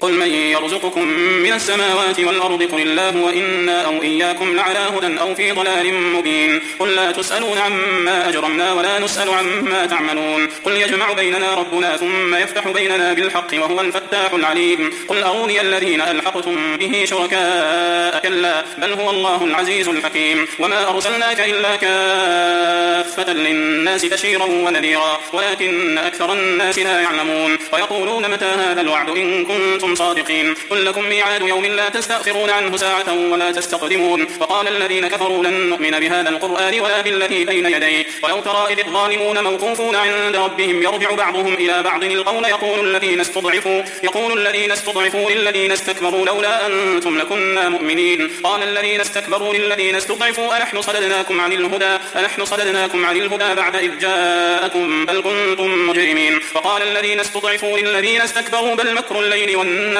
قل من يرزقكم من السماوات والأرض قل الله وإنا أو إياكم لعلى هدى أو في ضلال مبين قل لا تسألون عما أجرمنا ولا نسأل عما تعملون قل يجمع بيننا ربنا ثم يفتح بيننا بالحق وهو الفتاح العليم قل أروني الذين ألحقتم به شركاء كلا بل هو الله العزيز الحكيم وما أرسلناك إلا كافة للناس بشيرا ونذيرا ولكن أكثر الناس لا يعلمون ويقولون متى هذا الوعد إن كنتم صادقين قل لكم ميعاد يوم لا تستأخرون عنه ساعة ولا تستقدمون وقال الذين كفروا لن نؤمن بهذا القرآن ولا بالذي بين يديه ولو ترى إذ الظالمون موقوفون عند ربهم يرجع بعضهم إلى بعض القول يقول الذين استضعفوا للذين استكبروا لولا أنتم لكنا مؤمنين قال الذين استكبروا للذين استضعفوا أنحن صددناكم عن الهدى بعد إذ جاءكم بل كنتم مجرمين وقال الذين استضعفوا للذين استكبروا بل مكر الليل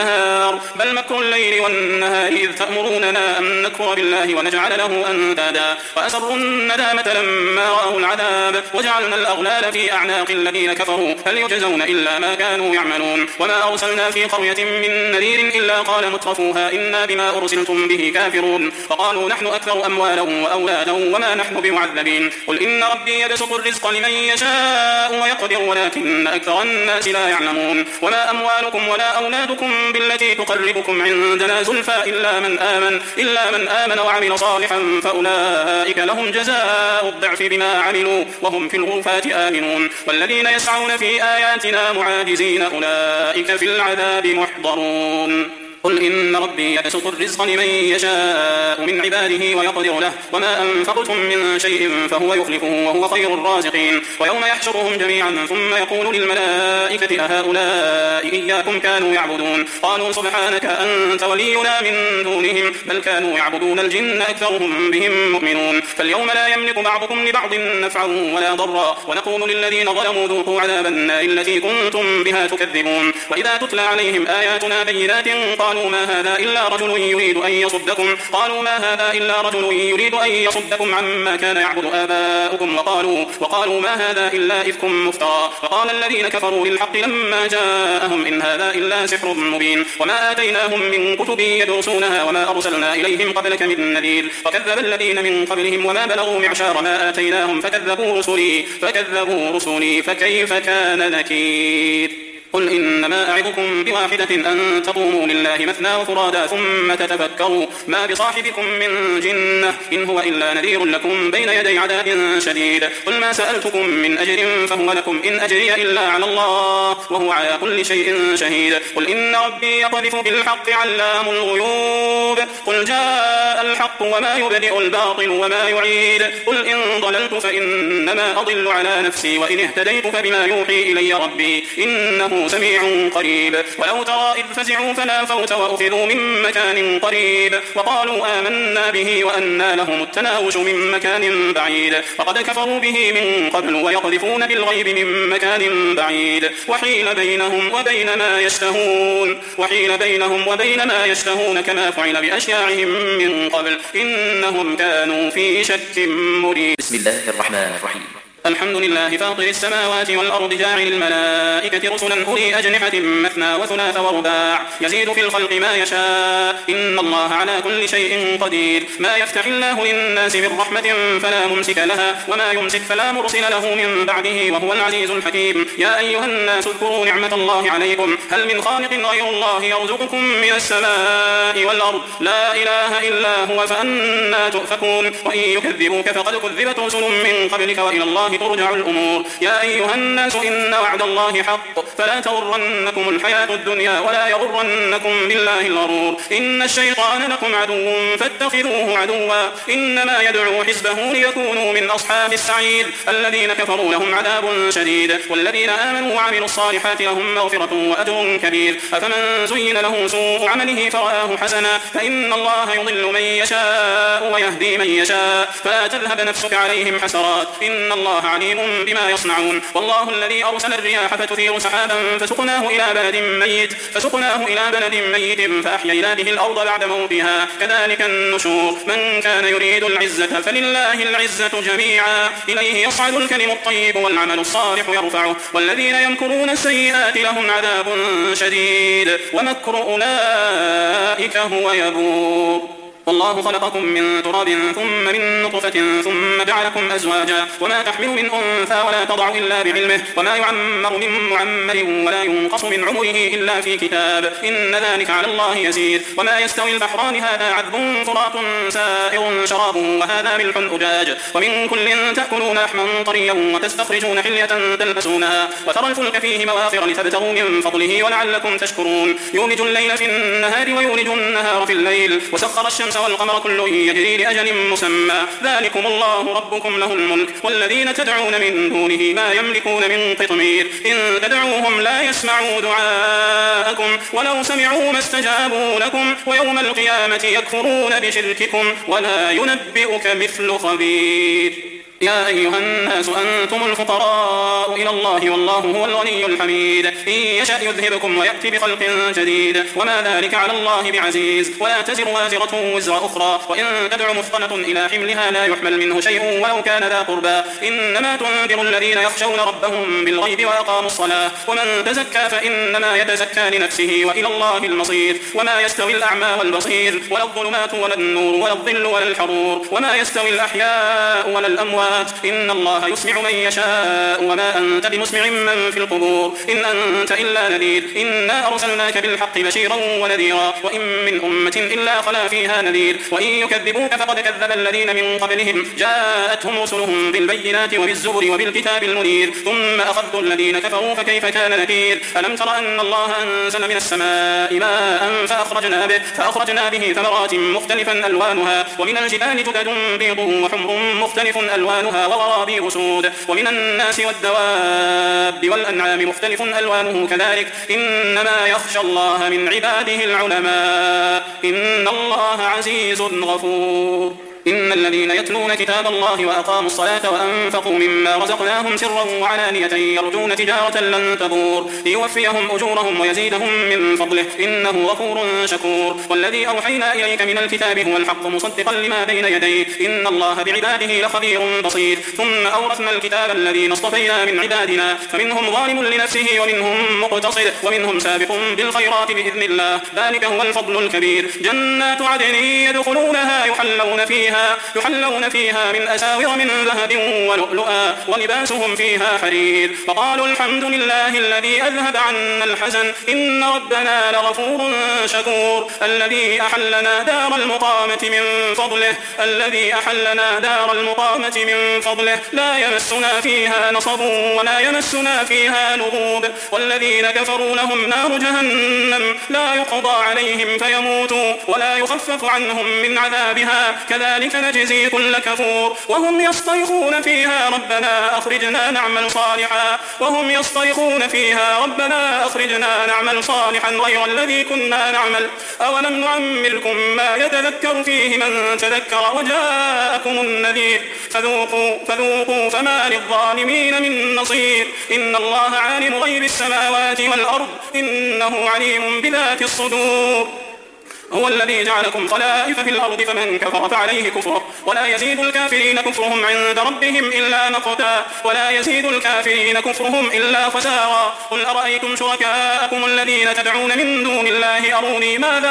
والنهار إذ تأمروننا أن نكفر بالله ونجعل له أندادا وأسروا الندامة لما رأوا العذاب وجعلنا الأغلال في أعناق الذين كفروا هل يجزون إلا ما كانوا يعملون وما أرسلنا في قرية من نذير إلا قال مترفوها إنا بما أرسلتم به كافرون وقالوا نحن أكثر أموالا وأولادا وما نحن بمعذبين قل إن ربي يبسط الرزق لمن يشاء ويقدر ولكن أكثر الناس لا يعلمون وما أموالكم ولا أولادكم بالتي تقربكم عندنا زلفى إلا من آمن وعمل صالحا فأولئك لهم جزاء الضعف بما عملوا وهم في الغرفات آمنون والذين يسعون في آياتنا معاجزين أولئك في العذاب محضرون قل إن ربي يبسط الرزق لمن يشاء من عباده ويقدر له وما أنفقتم من شيء فهو يخلفه وهو خير الرازقين ويوم يحشرهم جميعا ثم يقول للملائكة أهؤلاء إياكم كانوا يعبدون قالوا سبحانك أنت ولينا من دونهم بل كانوا يعبدون الجن أكثرهم بهم مؤمنون فاليوم لا يملك بعضكم لبعض نفعا ولا ضرا ونقول للذين ظلموا ذوقوا عذاب النار التي كنتم بها تكذبون وإذا تتلى عليهم آياتنا بينات قالوا ما هذا إلا رجل يريد أن يصدكم عما كان يعبد آباؤكم وقالوا ما هذا إلا إفك مفترى وقال الذين كفروا للحق لما جاءهم إن هذا إلا سحر مبين وما آتيناهم من كتب يدرسونها وما أرسلنا إليهم قبلك من نذير فكذب الذين من قبلهم وما بلغوا معشار ما آتيناهم فكذبوا رسلي فكيف كان نكير قل إنما أعظكم بواحدة أن تقوموا لله مثنى وفرادا ثم تتفكروا ما بصاحبكم من جنة إن هو إلا نذير لكم بين يدي عذاب شديد قل ما سألتكم من أجر فهو لكم إن أجري إلا على الله وهو على كل شيء شهيد قل إن ربي يقذف بالحق علام الغيوب قل جاء الحق وما يبدئ الباطل وما يعيد قل إن ضللت فإنما أضل على نفسي وإن اهتديت فبما يوحي إلي ربي إنه سميع قريب ولو ترى إذ فزعوا فلا فوت وأخذوا من مكان قريب وقالوا آمنا به وأنى لهم التناوش من مكان بعيد وقد كفروا به من قبل ويقذفون بالغيب من مكان بعيد وحيل بينهم وبين ما يشتهون كما فعل بأشياعهم من قبل إنهم كانوا في شك مريب. بسم الله الرحمن الرحيم. الحمد لله فاطر السماوات والأرض جاعل الملائكة رسلا أولي أجنحة مثنى وثلاث ورباع يزيد في الخلق ما يشاء إن الله على كل شيء قدير ما يفتح الله للناس من رحمة فلا ممسك لها وما يمسك فلا مرسل له من بعده وهو العزيز الحكيم يا أيها الناس اذكروا نعمة الله عليكم هل من خالق غير الله يرزقكم من السماء والأرض لا إله إلا هو فأنى تؤفكون وإن يكذبوك فقد كذبت رسل من قبلك وإلى الله ترجع الأمور يا أيها الناس إن وعد الله حق فلا تغرنكم الحياة الدنيا ولا يغرنكم بالله الغرور إن الشيطان لكم عدو فاتخذوه عدوا إنما يدعو حزبه ليكونوا من أصحاب السعير الذين كفروا لهم عذاب شديد والذين آمنوا وعملوا الصالحات لهم مغفرة وأجر كبير أفمن زين له سوء عمله فرآه حسنا فإن الله يضل من يشاء ويهدي من يشاء فلا تذهب نفسك عليهم حسرات إن الله عليم بما يصنعون والله الذي أرسل الرياح فتثير سحابا فسقناه إلى بلد ميت فأحيينا به الأرض بعد موتها كذلك النشور من كان يريد العزة فلله العزة جميعا إليه يصعد الكلم الطيب والعمل الصالح يرفعه والذين يمكرون السيئات لهم عذاب شديد ومكر أولئك هو يبور والله خلقكم من تراب ثم من نطفة ثم جعلكم أزواجا وما تحمل من أنثى ولا تضع إلا بعلمه وما يعمر من معمر ولا ينقص من عمره إلا في كتاب إن ذلك على الله يسير وما يستوي البحران هذا عذب فرات سائغ شرابه وهذا ملح أجاج ومن كل تأكلون لحما طريا وتستخرجون حلية تلبسونها وترى الفلك فيه مواخر لتبتغوا من فضله ولعلكم تشكرون يولج الليل في النهار ويولج النهار في الليل وسخر الشمس والقمر كل يجري لأجل مسمى ذلكم الله ربكم له الملك والذين تدعون من دونه ما يملكون من قطمير إن تدعوهم لا يسمعوا دعاءكم ولو سمعوا ما استجابوا لكم ويوم القيامة يكفرون بشرككم ولا ينبئك مثل خبير يا أيها الناس أنتم الفقراء إلى الله والله هو الغني الحميد إن يشأ يذهبكم ويأتي بخلق جديد وما ذلك على الله بعزيز ولا تزر وازرة وزر أخرى وإن تدع مثقلة إلى حملها لا يحمل منه شيء ولو كان ذا قربى إنما تنذر الذين يخشون ربهم بالغيب وأقاموا الصلاة ومن تزكى فإنما يتزكى لنفسه وإلى الله المصير وما يستوي الأعمى والبصير ولا الظلمات ولا النور ولا الظل ولا الحرور وما يستوي الأحياء ولا الأموات إن الله يسمع من يشاء وما أنت بمسمع من في القبور إن أنت إلا نذير إنا أرسلناك بالحق بشيرا ونذيرا وإن من أمة إلا خلا فيها نذير وإن يكذبوك فقد كذب الذين من قبلهم جاءتهم رسلهم بالبينات وبالزبر وبالكتاب المنير ثم أخذت الذين كفروا فكيف كان نكير ألم تر أن الله أنزل من السماء ماء فأخرجنا به ثمرات مختلفا ألوانها ومن الجبال جدد بيض وحمر مختلف ألوانها وغرابيب سود ومن الناس والدواب والأنعام مختلف ألوانه كذلك إنما يخشى الله من عباده العلماء إن الله عزيز غفور إن الذين يتلون كتاب الله وأقاموا الصلاة وأنفقوا مما رزقناهم سرا وعلانية يرجون تجارة لن تبور ليوفيهم أجورهم ويزيدهم من فضله إنه غفور شكور والذي أوحينا إليك من الكتاب هو الحق مصدقا لما بين يديه إن الله بعباده لخبير بصير ثم أورثنا الكتاب الذين اصطفينا من عبادنا فمنهم ظالم لنفسه ومنهم مقتصد ومنهم سابق بالخيرات بإذن الله ذلك هو الفضل الكبير جنات عدن يدخلونها يحلون فيها من أساور من ذهب ولؤلؤا ولباسهم فيها حرير وقالوا الحمد لله الذي أذهب عنا الحزن إن ربنا لغفور شكور الذي أحلنا دار المقامة من فضله لا يمسنا فيها نصب ولا يمسنا فيها لغوب والذين كفروا لهم نار جهنم لا يقضى عليهم فيموتوا ولا يخفف عنهم من عذابها كذلك نجزي كل كفور وهم يصطيخون فيها ربنا أخرجنا نعمل صالحا غير الذي كنا نعمل أولم نعمركم ما يتذكر فيه من تذكر وجاءكم النذير فذوقوا فما للظالمين من نصير إن الله عالم غيب السماوات والأرض إنه عليم بذات الصدور هو الذي جعلكم خلائف في الأرض فمن كفر فعليه كفره ولا يزيد الكافرين كفرهم عند ربهم إلا مقتا ولا يزيد الكافرين كفرهم إلا خسارا قل أرأيتم شركاءكم الذين تدعون من دون الله أروني ماذا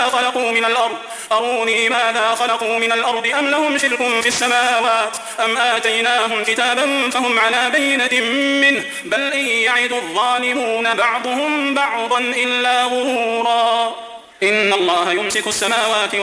خلقوا من الأرض أم لهم شرك في السماوات أم آتيناهم كتابا فهم على بينة منه بل إن يعد الظالمون بعضهم بعضا إلا غرورا إن الله يمسك السماوات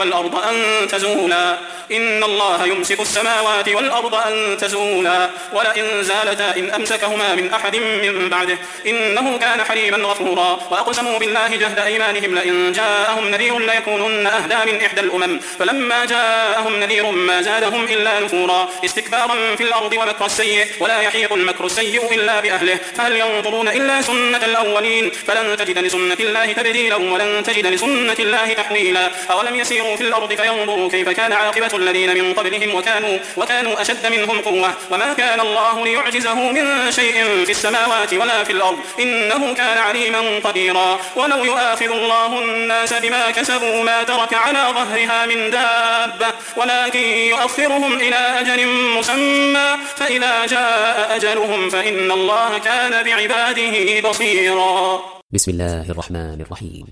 والأرض أن تزولا ولئن زالتا إن أمسكهما من أحد من بعده إنه كان حليما غفورا وأقسموا بالله جهد أيمانهم لئن جاءهم نذير ليكونن أهدى من إحدى الأمم فلما جاءهم نذير ما زادهم إلا نفورا استكبارا في الأرض ومكر السيء ولا يحيط المكر السيء إلا بأهله فهل ينظرون إلا سنة الأولين فلن تجد لسنة الله تبديلا ولن تجد لسنة سنة الله تحويلا أولم يسيروا في الأرض فينظروا كيف كان عاقبة الذين من قبلهم وكانوا أشد منهم قوة وما كان الله ليعجزه من شيء في السماوات ولا في الأرض إنه كان عليما قديرا ولو يؤاخذ الله الناس بما كسبوا ما ترك على ظهرها من دابة ولكن يؤخرهم إلى أجل مسمى فإذا جاء أجلهم فإن الله كان بعباده بصيرا. بسم الله الرحمن الرحيم.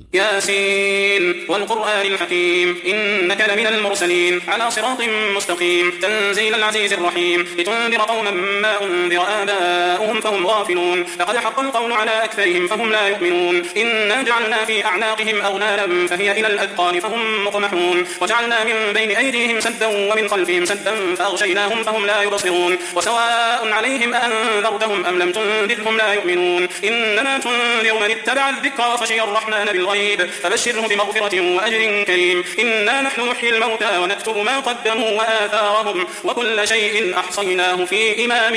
ياسين والقرآن الحكيم إنك لمن المرسلين على صراط مستقيم تنزيل العزيز الرحيم لتنذر قوما ما أنذر آباؤهم فهم غافلون لقد حق القول على أكثرهم فهم لا يؤمنون إنا جعلنا في أعناقهم أغلالا فهي إلى الأذقان فهم مقمحون وجعلنا من بين أيديهم سدا ومن خلفهم سدا فأغشيناهم فهم لا يبصرون وسواء عليهم أنذرتهم أم لم تنذرهم لا يؤمنون إنما تنذر من اتبع الذكر وخشي الرحمن بالغيب فبشره بمغفرة وأجر كريم إنا نحن نحيي الموتى ونكتب ما قدموا وآثارهم وكل شيء أحصيناه في إمام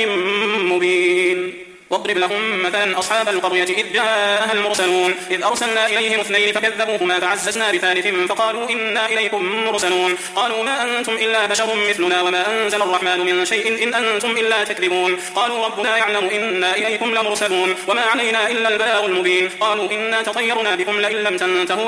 مبين. واضرب لهم مثلا أصحاب القرية إذ جاءها المرسلون إذ أرسلنا إليهم 2 فكذبوهما فعززنا ب3 فقالوا إنا إليكم مرسلون قالوا ما أنتم إلا بشر مثلنا وما أنزل الرحمن من شيء إن أنتم إلا تكذبون قالوا ربنا يعلم إنا إليكم لمرسلون وما علينا إلا البلاغ المبين قالوا إنا تطيرنا بكم لئن لم تنتهوا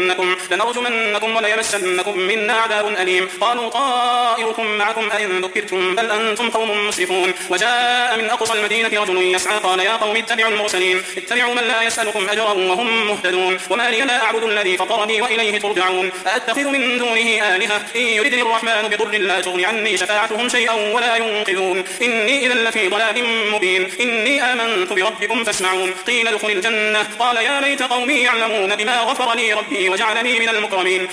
لنرجمنكم وليمسنكم منا عذاب أليم قالوا طائركم معكم أئن ذكرتم بل أنتم قوم مسرفون وجاء من أقصى المدينة رجل يسعى قال يا قوم اتبعوا المرسلين اتبعوا من لا يسألكم أجرا وهم مهتدون وما لي لا أعبد الذي فطرني وإليه ترجعون أأتخذ من دونه آلهة إن يردني الرحمن بضر لا تغني عني شفاعتهم شيئا ولا ينقذون إني إذا لفي ضلال مبين إني آمنت بربكم فاسمعون قيل ادخل الجنة قال يا ليت قومي يعلمون بما غفر لي ربي وجعلني من المكرمين